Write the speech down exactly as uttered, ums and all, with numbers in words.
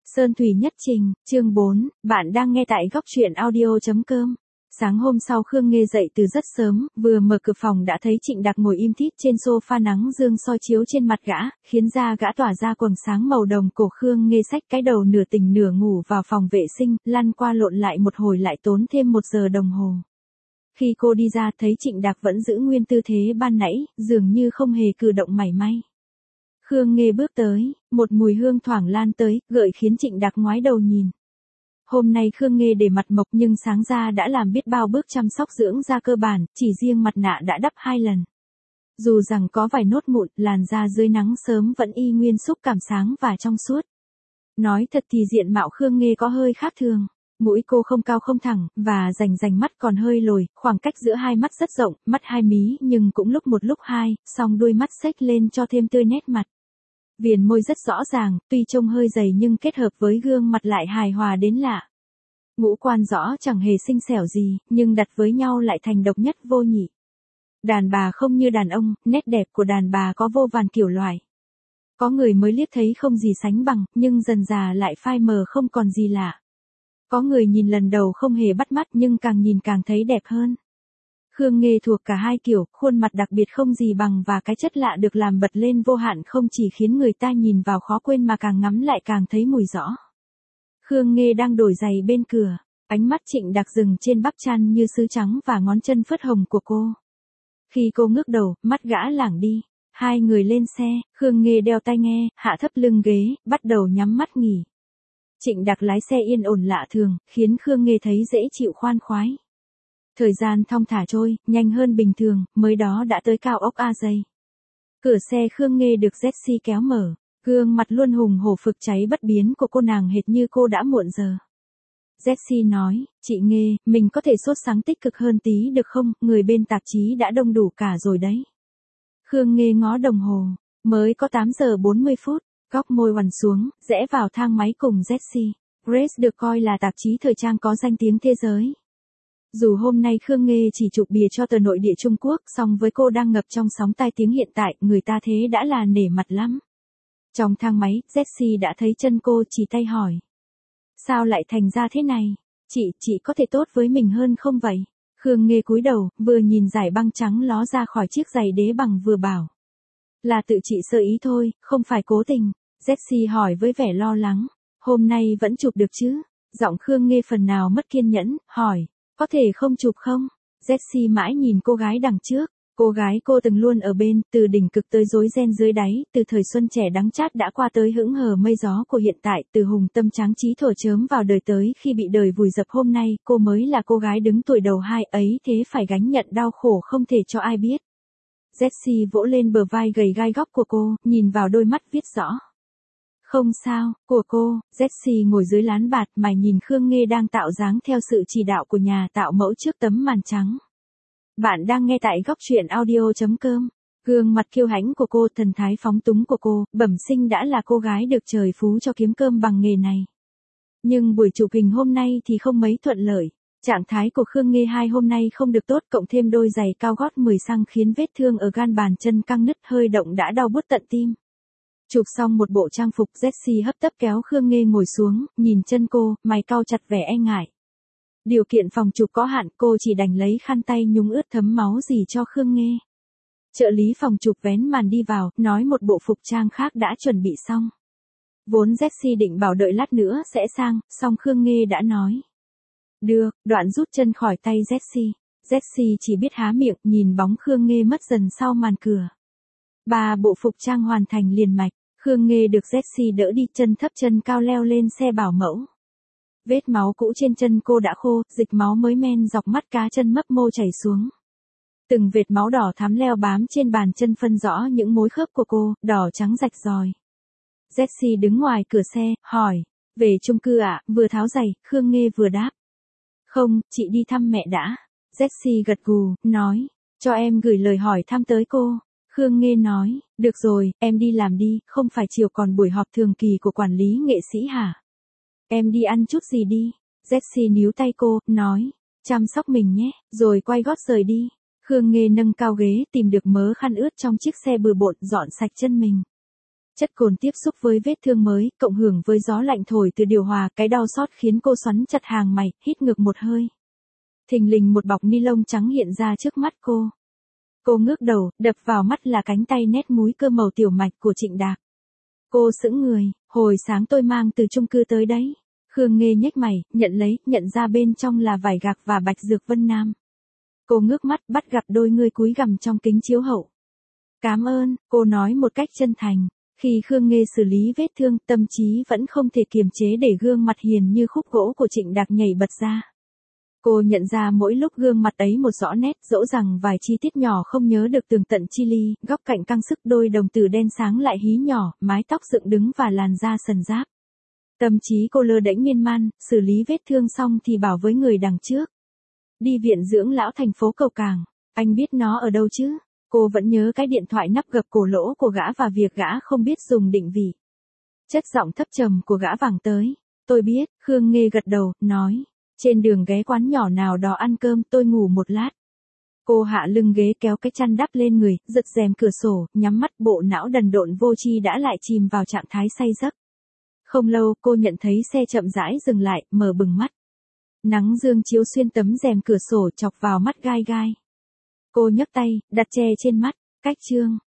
Sơn Thủy Nhất Trình, chương bốn, bạn đang nghe tại góc truyện audio.com. Sáng hôm sau Khương Nghê dậy từ rất sớm, vừa mở cửa phòng đã thấy Trịnh Đạc ngồi im thít trên sofa, nắng dương soi chiếu trên mặt gã, khiến da gã tỏa ra quầng sáng màu đồng cổ. Khương Nghê xách cái đầu nửa tỉnh nửa ngủ vào phòng vệ sinh, lăn qua lộn lại một hồi lại tốn thêm một giờ đồng hồ. Khi cô đi ra thấy Trịnh Đạc vẫn giữ nguyên tư thế ban nãy, dường như không hề cử động mảy may. Khương Nghê bước tới, một mùi hương thoảng lan tới, gợi khiến Trịnh Đạc ngoái đầu nhìn. Hôm nay Khương Nghê để mặt mộc nhưng sáng ra đã làm biết bao bước chăm sóc dưỡng da cơ bản, chỉ riêng mặt nạ đã đắp hai lần. Dù rằng có vài nốt mụn, làn da dưới nắng sớm vẫn y nguyên xúc cảm sáng và trong suốt. Nói thật thì diện mạo Khương Nghê có hơi khác thường. Mũi cô không cao không thẳng, và rành rành mắt còn hơi lồi, khoảng cách giữa hai mắt rất rộng, mắt hai mí nhưng cũng lúc một lúc hai, song đuôi mắt xếch lên cho thêm tươi nét mặt. Viền môi rất rõ ràng, tuy trông hơi dày nhưng kết hợp với gương mặt lại hài hòa đến lạ. Ngũ quan rõ chẳng hề xinh xẻo gì, nhưng đặt với nhau lại thành độc nhất vô nhị. Đàn bà không như đàn ông, nét đẹp của đàn bà có vô vàn kiểu loại. Có người mới liếc thấy không gì sánh bằng, nhưng dần dà lại phai mờ không còn gì lạ. Có người nhìn lần đầu không hề bắt mắt nhưng càng nhìn càng thấy đẹp hơn. Khương Nghê thuộc cả hai kiểu, khuôn mặt đặc biệt không gì bằng và cái chất lạ được làm bật lên vô hạn không chỉ khiến người ta nhìn vào khó quên mà càng ngắm lại càng thấy mùi rõ. Khương Nghê đang đổi giày bên cửa, ánh mắt Trịnh Đạc dừng trên bắp chân như sứ trắng và ngón chân phớt hồng của cô. Khi cô ngước đầu, mắt gã lảng đi, hai người lên xe, Khương Nghê đeo tai nghe, hạ thấp lưng ghế, bắt đầu nhắm mắt nghỉ. Trịnh Đạc lái xe yên ổn lạ thường, khiến Khương Nghê thấy dễ chịu khoan khoái. Thời gian thong thả trôi, nhanh hơn bình thường, mới đó đã tới cao ốc A Dây. Cửa xe Khương Nghê được Jessie kéo mở, gương mặt luôn hùng hổ phực cháy bất biến của cô nàng hệt như cô đã muộn giờ. Jessie nói, chị Nghê, mình có thể sốt sáng tích cực hơn tí được không, người bên tạp chí đã đông đủ cả rồi đấy. Khương Nghê ngó đồng hồ, mới có tám giờ bốn mươi phút, góc môi oằn xuống, rẽ vào thang máy cùng Jessie. Grace được coi là tạp chí thời trang có danh tiếng thế giới. Dù hôm nay Khương Nghê chỉ chụp bìa cho tờ nội địa Trung Quốc, song với cô đang ngập trong sóng tai tiếng hiện tại, người ta thế đã là nể mặt lắm. Trong thang máy, Jessie đã thấy chân cô, chỉ tay hỏi. Sao lại thành ra thế này? Chị, chị có thể tốt với mình hơn không vậy? Khương Nghê cúi đầu, vừa nhìn dải băng trắng ló ra khỏi chiếc giày đế bằng vừa bảo. Là tự chị sơ ý thôi, không phải cố tình. Jessie hỏi với vẻ lo lắng. Hôm nay vẫn chụp được chứ? Giọng Khương Nghê phần nào mất kiên nhẫn, hỏi. Có thể không chụp không? Jessie mãi nhìn cô gái đằng trước. Cô gái cô từng luôn ở bên, từ đỉnh cực tới rối ren dưới đáy, từ thời xuân trẻ đắng chát đã qua tới hững hờ mây gió của hiện tại, từ hùng tâm tráng trí thổi chớm vào đời tới khi bị đời vùi dập hôm nay, cô mới là cô gái đứng tuổi đầu hai ấy, thế phải gánh nhận đau khổ không thể cho ai biết. Jessie vỗ lên bờ vai gầy gai góc của cô, nhìn vào đôi mắt viết rõ. Không sao, của cô. Jessie ngồi dưới lán bạt mải nhìn Khương Nghê đang tạo dáng theo sự chỉ đạo của nhà tạo mẫu trước tấm màn trắng. Bạn đang nghe tại góc truyện audio.com. Gương mặt kiêu hãnh của cô, thần thái phóng túng của cô, bẩm sinh đã là cô gái được trời phú cho kiếm cơm bằng nghề này. Nhưng buổi chụp hình hôm nay thì không mấy thuận lợi. Trạng thái của Khương Nghê hai hôm nay không được tốt, cộng thêm đôi giày cao gót mười xăng khiến vết thương ở gan bàn chân căng nứt, hơi động đã đau buốt tận tim. Chụp xong một bộ trang phục, Jessie hấp tấp kéo Khương Nghê ngồi xuống, nhìn chân cô, mày cau chặt vẻ e ngại. Điều kiện phòng chụp có hạn, cô chỉ đành lấy khăn tay nhúng ướt thấm máu gì cho Khương Nghê. Trợ lý phòng chụp vén màn đi vào, nói một bộ phục trang khác đã chuẩn bị xong. Vốn Jessie định bảo đợi lát nữa sẽ sang, song Khương Nghê đã nói. Được, đoạn rút chân khỏi tay Jessie. Jessie chỉ biết há miệng, nhìn bóng Khương Nghê mất dần sau màn cửa. Ba bộ phục trang hoàn thành liền mạch, Khương Nghê được Jessie đỡ đi, chân thấp chân cao leo lên xe bảo mẫu. Vết máu cũ trên chân cô đã khô, dịch máu mới men dọc mắt cá chân mấp mô chảy xuống. Từng vệt máu đỏ thắm leo bám trên bàn chân phân rõ những mối khớp của cô, đỏ trắng rạch ròi. Jessie đứng ngoài cửa xe, hỏi, về chung cư ạ, à? Vừa tháo giày, Khương Nghê vừa đáp. Không, chị đi thăm mẹ đã. Jessie gật gù, nói, cho em gửi lời hỏi thăm tới cô. Khương Nghê nói, được rồi, em đi làm đi, không phải chiều còn buổi họp thường kỳ của quản lý nghệ sĩ hả? Em đi ăn chút gì đi. Jessie níu tay cô, nói, chăm sóc mình nhé, rồi quay gót rời đi. Khương Nghê nâng cao ghế, tìm được mớ khăn ướt trong chiếc xe bừa bộn, dọn sạch chân mình. Chất cồn tiếp xúc với vết thương mới, cộng hưởng với gió lạnh thổi từ điều hòa, cái đau xót khiến cô xoắn chặt hàng mày, hít ngược một hơi. Thình lình một bọc ni lông trắng hiện ra trước mắt cô. Cô ngước đầu, đập vào mắt là cánh tay nét múi cơ màu tiểu mạch của Trịnh Đạc. Cô sững người, hồi sáng tôi mang từ chung cư tới đấy. Khương Nghê nhếch mày, nhận lấy, nhận ra bên trong là vải gạc và bạch dược Vân Nam. Cô ngước mắt, bắt gặp đôi người cúi gằm trong kính chiếu hậu. Cảm ơn, cô nói một cách chân thành. Khi Khương Nghê xử lý vết thương, tâm trí vẫn không thể kiềm chế để gương mặt hiền như khúc gỗ của Trịnh Đạc nhảy bật ra. Cô nhận ra mỗi lúc gương mặt ấy một rõ nét, dẫu rằng vài chi tiết nhỏ không nhớ được tường tận chi li, góc cạnh căng sức, đôi đồng tử đen sáng lại hí nhỏ, mái tóc dựng đứng và làn da sần ráp. Tâm trí cô lơ đễnh miên man, xử lý vết thương xong thì bảo với người đằng trước. Đi viện dưỡng lão thành phố Cầu Cảng, anh biết nó ở đâu chứ? Cô vẫn nhớ cái điện thoại nắp gập cổ lỗ của gã và việc gã không biết dùng định vị. Chất giọng thấp trầm của gã vẳng tới. Tôi biết, Khương Nghê gật đầu, nói. Trên đường ghé quán nhỏ nào đó ăn cơm, tôi ngủ một lát. Cô hạ lưng ghế kéo cái chăn đắp lên người, giật rèm cửa sổ, nhắm mắt, bộ não đần độn vô tri đã lại chìm vào trạng thái say giấc. Không lâu, cô nhận thấy xe chậm rãi dừng lại, mở bừng mắt. Nắng dương chiếu xuyên tấm rèm cửa sổ chọc vào mắt gai gai. Cô nhấc tay, đặt che trên mắt, cách chương.